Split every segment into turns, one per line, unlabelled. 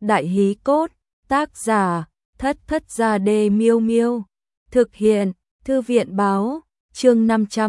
Đại hí cốt, tác giả, Thất Thất Gia Đê Miêu Miêu. Thực hiện, Thư viện báo, chương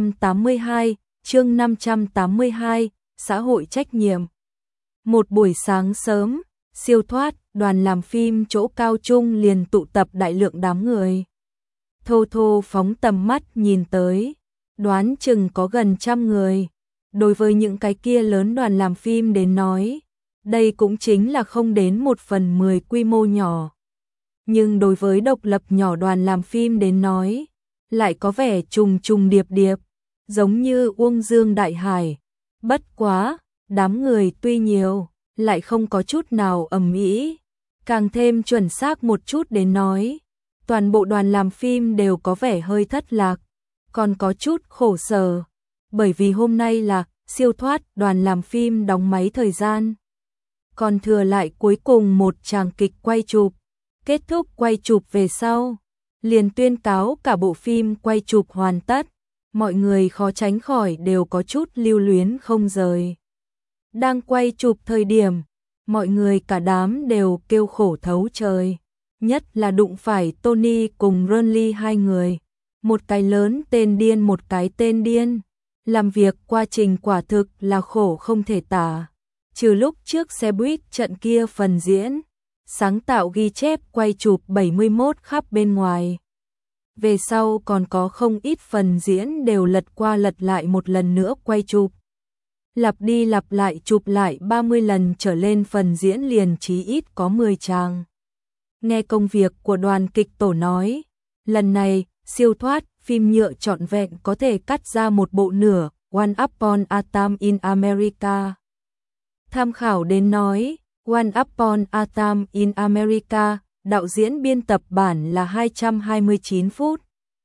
582, xã hội trách nhiệm. Một buổi sáng sớm, siêu thoát, đoàn làm phim chỗ cao trung liền tụ tập đại lượng đám người. Thô Thô phóng tầm mắt nhìn tới, đoán chừng có gần 100 người. Đối với những cái kia lớn đoàn làm phim đến nói, đây cũng chính là không đến 1/10 quy mô nhỏ. Nhưng đối với độc lập nhỏ đoàn làm phim đến nói, lại có vẻ trùng trùng điệp điệp, giống như Uông Dương Đại Hải. Bất quá, đám người tuy nhiều, lại không có chút nào ầm ĩ. Càng thêm chuẩn xác một chút đến nói, toàn bộ đoàn làm phim đều có vẻ hơi thất lạc, còn có chút khổ sở, bởi vì hôm nay là siêu thoát đoàn làm phim đóng máy thời gian. Còn thừa lại cuối cùng một tràng kịch quay chụp, kết thúc quay chụp về sau, liền tuyên cáo cả bộ phim quay chụp hoàn tất, mọi người khó tránh khỏi đều có chút lưu luyến không rời. Đang quay chụp thời điểm, mọi người cả đám đều kêu khổ thấu trời, nhất là đụng phải Tony cùng Ronly hai người, một cái lớn tên điên một cái tên điên, làm việc quá trình quả thực là khổ không thể tả. Trừ lúc trước xe buýt trận kia phần diễn, sáng tạo ghi chép quay chụp 71 khắp bên ngoài. Về sau còn có không ít phần diễn đều lật qua lật lại một lần nữa quay chụp. Lặp đi lặp lại chụp lại 30 lần trở lên phần diễn liền chí ít có 10 tràng. Nghe công việc của đoàn kịch tổ nói, lần này siêu thoát phim nhựa trọn vẹn có thể cắt ra một bộ nửa, One Upon a Time in America. Tham khảo đến nói, One Upon a Time in America, đạo diễn biên tập bản là 229 phút.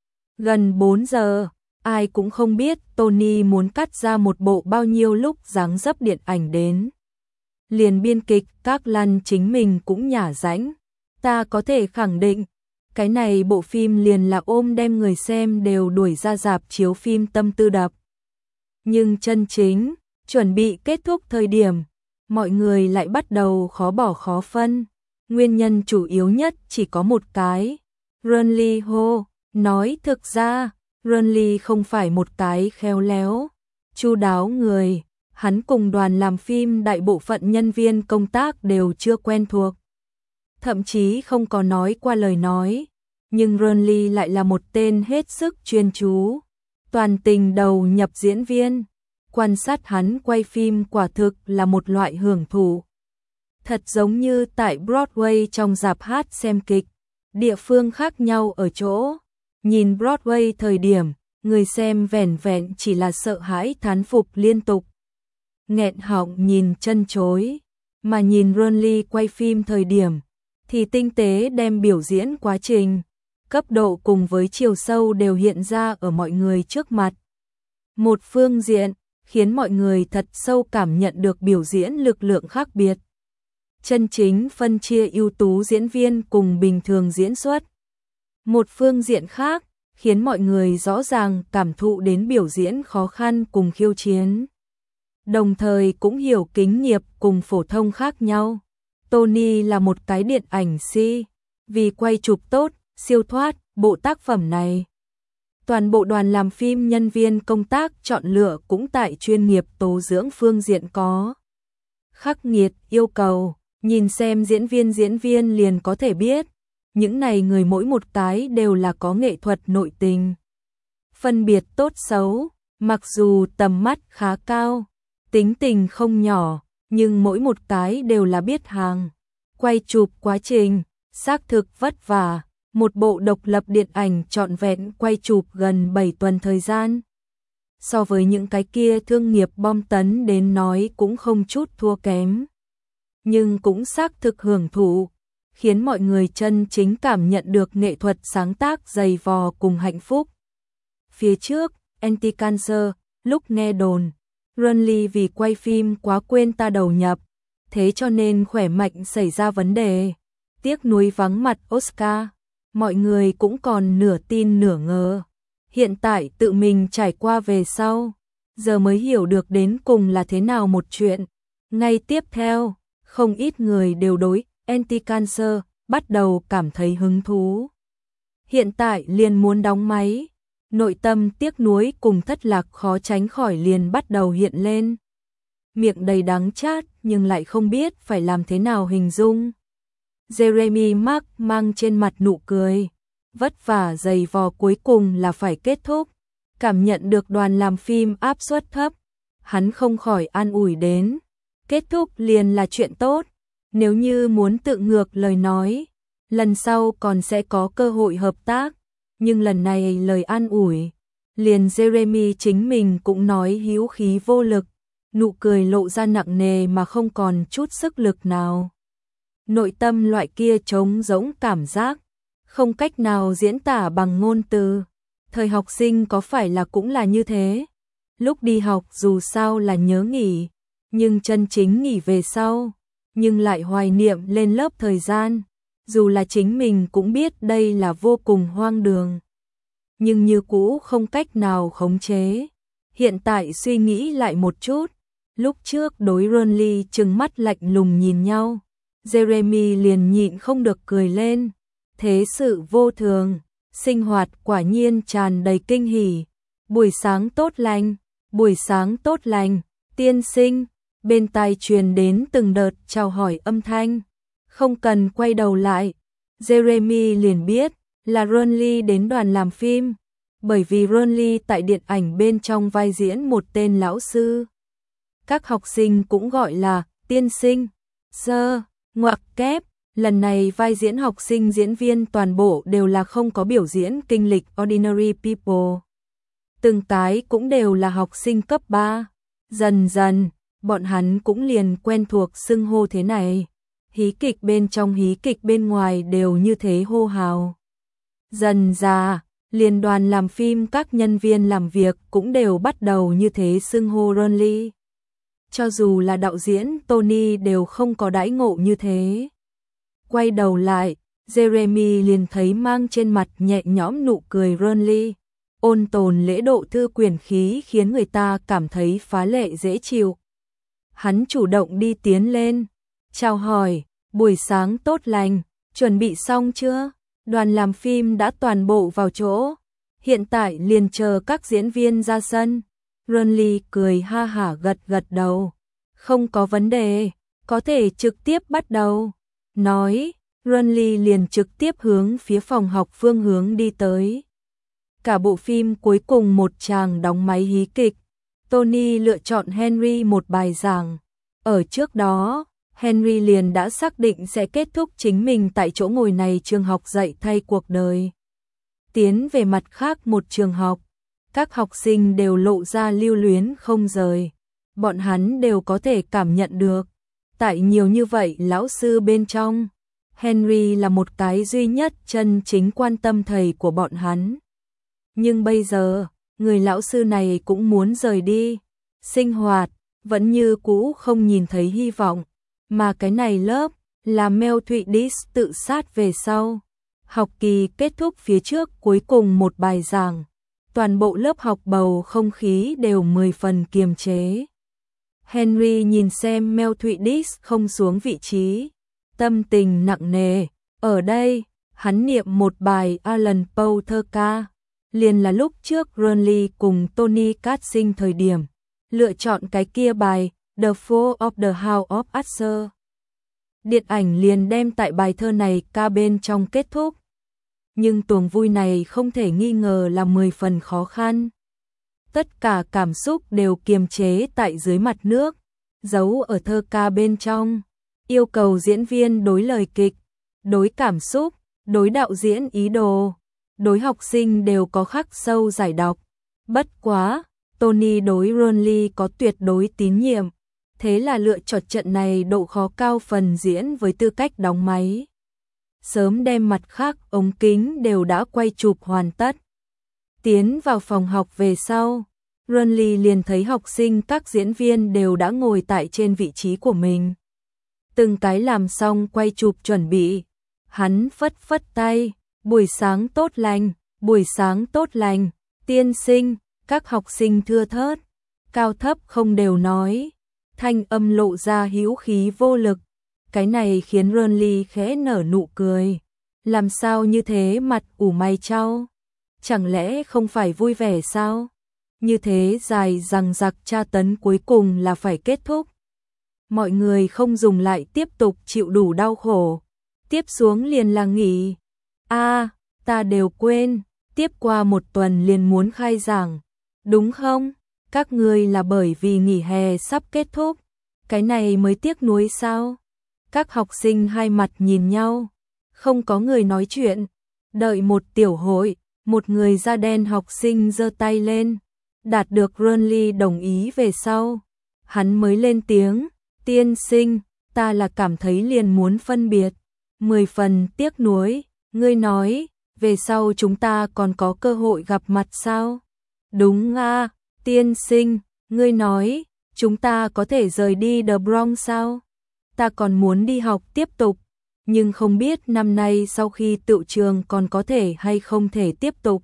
Gần 4 giờ, ai cũng không biết Tony muốn cắt ra một bộ bao nhiêu lúc dáng dấp điện ảnh đến. Liền biên kịch các lăn chính mình cũng nhả rãnh. Ta có thể khẳng định, cái này bộ phim liền là ôm đem người xem đều đuổi ra rạp chiếu phim tâm tư đập. Nhưng chân chính, chuẩn bị kết thúc thời điểm, mọi người lại bắt đầu khó bỏ khó phân. Nguyên nhân chủ yếu nhất chỉ có một cái. Ronly hô, nói thực ra, Ronly không phải một cái khéo léo, chu đáo người, hắn cùng đoàn làm phim đại bộ phận nhân viên công tác đều chưa quen thuộc. Thậm chí không có nói qua lời nói, nhưng Ronly lại là một tên hết sức chuyên chú, toàn tình đầu nhập diễn viên. Quan sát hắn quay phim quả thực là một loại hưởng thụ. Thật giống như tại Broadway trong rạp hát xem kịch, địa phương khác nhau ở chỗ. Nhìn Broadway thời điểm, người xem vẻn vẹn chỉ là sợ hãi thán phục liên tục, nghẹn họng nhìn chân chối, mà nhìn Ronly quay phim thời điểm, thì tinh tế đem biểu diễn quá trình, cấp độ cùng với chiều sâu đều hiện ra ở mọi người trước mặt. Một phương diện, khiến mọi người thật sâu cảm nhận được biểu diễn lực lượng khác biệt. Chân chính phân chia ưu tú diễn viên cùng bình thường diễn xuất. Một phương diện khác, khiến mọi người rõ ràng cảm thụ đến biểu diễn khó khăn cùng khiêu chiến. Đồng thời cũng hiểu kính nghiệp cùng phổ thông khác nhau. Tony là một cái điện ảnh si, vì quay chụp tốt, siêu thoát, bộ tác phẩm này. Toàn bộ đoàn làm phim nhân viên công tác chọn lựa cũng tại chuyên nghiệp tố dưỡng phương diện có khắc nghiệt yêu cầu, nhìn xem diễn viên liền có thể biết, những này người mỗi một cái đều là có nghệ thuật nội tình. Phân biệt tốt xấu, mặc dù tầm mắt khá cao, tính tình không nhỏ, nhưng mỗi một cái đều là biết hàng. Quay chụp quá trình, xác thực vất vả. Một bộ độc lập điện ảnh trọn vẹn quay chụp gần 7 tuần thời gian. So với những cái kia thương nghiệp bom tấn đến nói cũng không chút thua kém. Nhưng cũng xác thực hưởng thụ, khiến mọi người chân chính cảm nhận được nghệ thuật sáng tác dày vò cùng hạnh phúc. Phía trước, Anti-Cancer, lúc nghe đồn, Ronly vì quay phim quá quên ta đầu nhập, thế cho nên khỏe mạnh xảy ra vấn đề, tiếc nuối vắng mặt Oscar. Mọi người cũng còn nửa tin nửa ngờ. Hiện tại tự mình trải qua về sau, giờ mới hiểu được đến cùng là thế nào một chuyện. Ngay tiếp theo, không ít người đều đối Anti-Cancer, bắt đầu cảm thấy hứng thú. Hiện tại liền muốn đóng máy, nội tâm tiếc nuối cùng thất lạc khó tránh khỏi liền bắt đầu hiện lên. Miệng đầy đắng chát nhưng lại không biết phải làm thế nào hình dung. Jeremy Mark mang trên mặt nụ cười, vất vả dày vò cuối cùng là phải kết thúc. Cảm nhận được đoàn làm phim áp suất thấp, hắn không khỏi an ủi đến. Kết thúc liền là chuyện tốt, nếu như muốn tự ngược lời nói, lần sau còn sẽ có cơ hội hợp tác, nhưng lần này lời an ủi, liền Jeremy chính mình cũng nói hữu khí vô lực, nụ cười lộ ra nặng nề mà không còn chút sức lực nào. Nội tâm loại kia trống rỗng cảm giác, không cách nào diễn tả bằng ngôn từ. Thời học sinh có phải là cũng là như thế? Lúc đi học dù sao là nhớ nghỉ, nhưng chân chính nghỉ về sau, nhưng lại hoài niệm lên lớp thời gian, dù là chính mình cũng biết đây là vô cùng hoang đường. Nhưng như cũ không cách nào khống chế. Hiện tại suy nghĩ lại một chút, lúc trước đối Ronly trừng mắt lạnh lùng nhìn nhau, Jeremy liền nhịn không được cười lên. Thế sự vô thường, sinh hoạt quả nhiên tràn đầy kinh hỉ. Buổi sáng tốt lành, buổi sáng tốt lành, tiên sinh. Bên tai truyền đến từng đợt chào hỏi âm thanh. Không cần quay đầu lại, Jeremy liền biết là Ronly đến đoàn làm phim, bởi vì Ronly tại điện ảnh bên trong vai diễn một tên lão sư. Các học sinh cũng gọi là tiên sinh, sir, ngoặc kép. Lần này vai diễn học sinh diễn viên toàn bộ đều là không có biểu diễn kinh lịch Ordinary People. Từng cái cũng đều là học sinh cấp 3. Dần dần, bọn hắn cũng liền quen thuộc xưng hô thế này. Hí kịch bên trong hí kịch bên ngoài đều như thế hô hào. Dần ra, liên đoàn làm phim các nhân viên làm việc cũng đều bắt đầu như thế xưng hô Ronly. Cho dù là đạo diễn Tony đều không có đãi ngộ như thế. Quay đầu lại, Jeremy liền thấy mang trên mặt nhẹ nhõm nụ cười Ronly, ôn tồn lễ độ thư quyển khí khiến người ta cảm thấy phá lệ dễ chịu. Hắn chủ động đi tiến lên, chào hỏi, buổi sáng tốt lành, chuẩn bị xong chưa? Đoàn làm phim đã toàn bộ vào chỗ, hiện tại liền chờ các diễn viên ra sân. Ronly cười ha hả gật gật đầu, không có vấn đề, có thể trực tiếp bắt đầu. Nói, Ronly liền trực tiếp hướng phía phòng học phương hướng đi tới. Cả bộ phim cuối cùng một chàng đóng máy hí kịch, Tony lựa chọn Henry một bài giảng. Ở trước đó, Henry liền đã xác định sẽ kết thúc chính mình tại chỗ ngồi này trường học dạy thay cuộc đời. Tiến về mặt khác một trường học, các học sinh đều lộ ra lưu luyến không rời. Bọn hắn đều có thể cảm nhận được, tại nhiều như vậy lão sư bên trong, Henry là một cái duy nhất chân chính quan tâm thầy của bọn hắn. Nhưng bây giờ, người lão sư này cũng muốn rời đi. Sinh hoạt, vẫn như cũ không nhìn thấy hy vọng. Mà cái này lớp, là Mel Thụy Dis tự sát về sau. Học kỳ kết thúc phía trước cuối cùng một bài giảng. Toàn bộ lớp học bầu không khí đều 10 phần kiềm chế. Henry nhìn xem Mel Thụy Dis không xuống vị trí. Tâm tình nặng nề. Ở đây, hắn niệm một bài Alan Poe thơ ca. Liền là lúc trước Ronly cùng Tony casting thời điểm. Lựa chọn cái kia bài The Fall of the House of Usher. Điện ảnh liền đem tại bài thơ này ca bên trong kết thúc. Nhưng tuồng vui này không thể nghi ngờ là 10 phần khó khăn. Tất cả cảm xúc đều kiềm chế tại dưới mặt nước, giấu ở thơ ca bên trong. Yêu cầu diễn viên đối lời kịch, đối cảm xúc, đối đạo diễn ý đồ, đối học sinh đều có khắc sâu giải đọc. Bất quá, Tony đối Ronly có tuyệt đối tín nhiệm, thế là lựa chọn trận này độ khó cao phần diễn với tư cách đóng máy. Sớm đem mặt khác ống kính đều đã quay chụp hoàn tất. Tiến vào phòng học về sau, Ronly liền thấy học sinh các diễn viên đều đã ngồi tại trên vị trí của mình. Từng cái làm xong quay chụp chuẩn bị, hắn phất phất tay, buổi sáng tốt lành, buổi sáng tốt lành, tiên sinh. Các học sinh thưa thớt, cao thấp không đều nói, thanh âm lộ ra hữu khí vô lực. Cái này khiến Ronly khẽ nở nụ cười. Làm sao như thế mặt ủ mày chau? Chẳng lẽ không phải vui vẻ sao? Như thế dài dằng dặc tra tấn cuối cùng là phải kết thúc. Mọi người không dùng lại tiếp tục chịu đủ đau khổ. Tiếp xuống liền là nghỉ. Ta đều quên, tiếp qua một tuần liền muốn khai giảng. Đúng không? Các ngươi là bởi vì nghỉ hè sắp kết thúc. Cái này mới tiếc nuối sao? Các học sinh hai mặt nhìn nhau. Không có người nói chuyện. Đợi một tiểu hội, một người da đen học sinh giơ tay lên. Đạt được Ronly đồng ý về sau. Hắn mới lên tiếng. Tiên sinh, ta là cảm thấy liền muốn phân biệt. 10 phần tiếc nuối. Ngươi nói, về sau chúng ta còn có cơ hội gặp mặt sao? Đúng tiên sinh, ngươi nói, chúng ta có thể rời đi The Bronx sao? Ta còn muốn đi học tiếp tục, nhưng không biết năm nay sau khi tựu trường còn có thể hay không thể tiếp tục.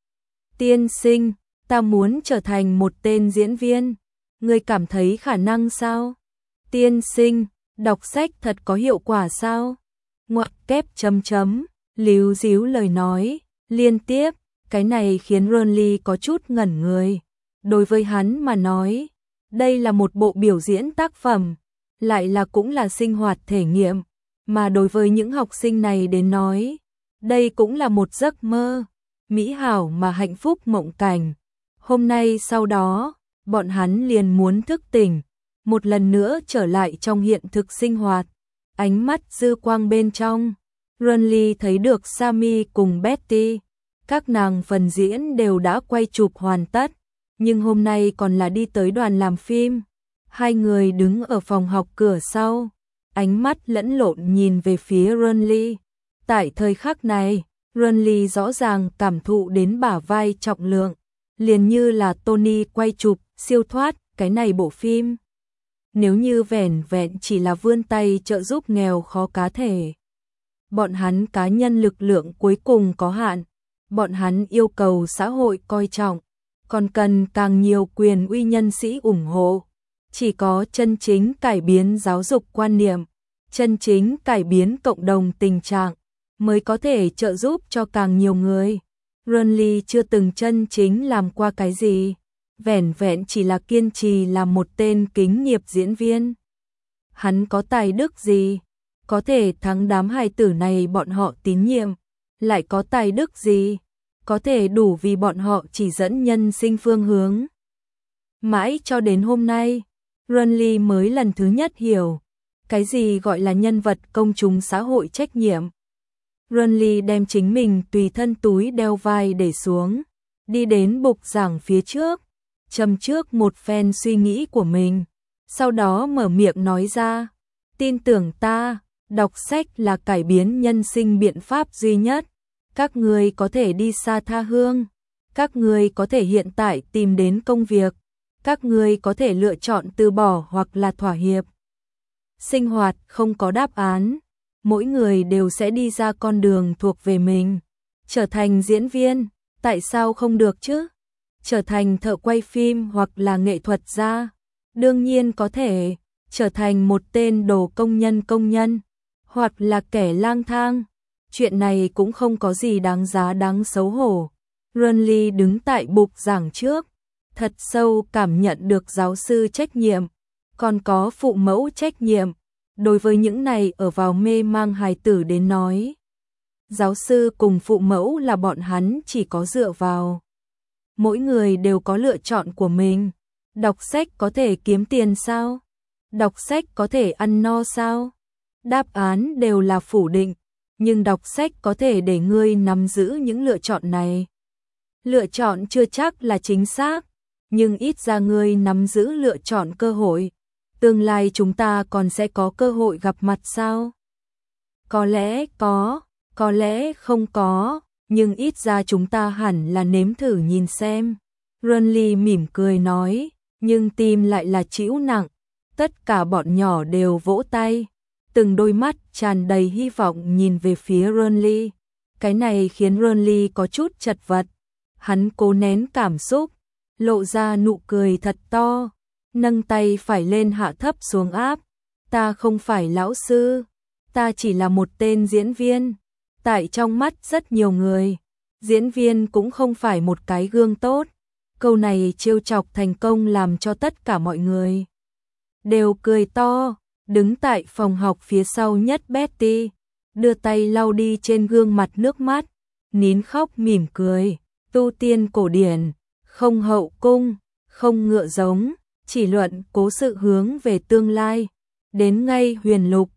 Tiên sinh, ta muốn trở thành một tên diễn viên. Ngươi cảm thấy khả năng sao? Tiên sinh, đọc sách thật có hiệu quả sao? Ngoặc kép chấm chấm, líu díu lời nói, liên tiếp, cái này khiến Ronly có chút ngẩn người. Đối với hắn mà nói, đây là một bộ biểu diễn tác phẩm, lại là cũng là sinh hoạt thể nghiệm, mà đối với những học sinh này đến nói, đây cũng là một giấc mơ, mỹ hảo mà hạnh phúc mộng cảnh. Hôm nay sau đó, bọn hắn liền muốn thức tỉnh, một lần nữa trở lại trong hiện thực sinh hoạt. Ánh mắt dư quang bên trong, Ronly thấy được Sammy cùng Betty. Các nàng phần diễn đều đã quay chụp hoàn tất, nhưng hôm nay còn là đi tới đoàn làm phim. Hai người đứng ở phòng học cửa sau, ánh mắt lẫn lộn nhìn về phía Ronly. Tại thời khắc này, Ronly rõ ràng cảm thụ đến bả vai trọng lượng, liền như là Tony quay chụp siêu thoát cái này bộ phim. Nếu như vẻn vẹn chỉ là vươn tay trợ giúp nghèo khó cá thể, bọn hắn cá nhân lực lượng cuối cùng có hạn, bọn hắn yêu cầu xã hội coi trọng, còn cần càng nhiều quyền uy nhân sĩ ủng hộ. Chỉ có chân chính cải biến giáo dục quan niệm, chân chính cải biến cộng đồng tình trạng, mới có thể trợ giúp cho càng nhiều người. Ronly chưa từng chân chính làm qua cái gì, vẻn vẹn chỉ là kiên trì làm một tên kính nghiệp diễn viên. Hắn có tài đức gì? Có thể thắng đám hài tử này bọn họ tín nhiệm, lại có tài đức gì? Có thể đủ vì bọn họ chỉ dẫn nhân sinh phương hướng. Mãi cho đến hôm nay, Ronly mới lần thứ nhất hiểu, cái gì gọi là nhân vật công chúng xã hội trách nhiệm. Ronly đem chính mình tùy thân túi đeo vai để xuống, đi đến bục giảng phía trước, châm trước một phen suy nghĩ của mình, sau đó mở miệng nói ra, tin tưởng ta, đọc sách là cải biến nhân sinh biện pháp duy nhất. Các người có thể đi xa tha hương, các người có thể hiện tại tìm đến công việc, các người có thể lựa chọn từ bỏ hoặc là thỏa hiệp. Sinh hoạt không có đáp án, mỗi người đều sẽ đi ra con đường thuộc về mình. Trở thành diễn viên, tại sao không được chứ? Trở thành thợ quay phim hoặc là nghệ thuật gia, đương nhiên có thể. Trở thành một tên đồ công nhân, hoặc là kẻ lang thang, chuyện này cũng không có gì đáng giá đáng xấu hổ. Ronly đứng tại bục giảng trước, thật sâu cảm nhận được giáo sư trách nhiệm, còn có phụ mẫu trách nhiệm. Đối với những này ở vào mê mang hài tử đến nói, giáo sư cùng phụ mẫu là bọn hắn chỉ có dựa vào. Mỗi người đều có lựa chọn của mình. Đọc sách có thể kiếm tiền sao? Đọc sách có thể ăn no sao? Đáp án đều là phủ định, nhưng đọc sách có thể để ngươi nắm giữ những lựa chọn này. Lựa chọn chưa chắc là chính xác, nhưng ít ra ngươi nắm giữ lựa chọn cơ hội. Tương lai chúng ta còn sẽ có cơ hội gặp mặt sao? Có lẽ có lẽ không có, nhưng ít ra chúng ta hẳn là nếm thử nhìn xem. Ronly mỉm cười nói, nhưng tim lại là trĩu nặng. Tất cả bọn nhỏ đều vỗ tay, từng đôi mắt tràn đầy hy vọng nhìn về phía Ronly. Cái này khiến Ronly có chút chật vật. Hắn cố nén cảm xúc, lộ ra nụ cười thật to, nâng tay phải lên hạ thấp xuống áp. Ta không phải lão sư, ta chỉ là một tên diễn viên. Tại trong mắt rất nhiều người, diễn viên cũng không phải một cái gương tốt. Câu này trêu chọc thành công làm cho tất cả mọi người đều cười to. Đứng tại phòng học phía sau nhất Betty, đưa tay lau đi trên gương mặt nước mắt, nín khóc mỉm cười. Tu tiên cổ điển, không hậu cung, không ngựa giống, chỉ luận cố sự hướng về tương lai. Đến ngay huyền lục,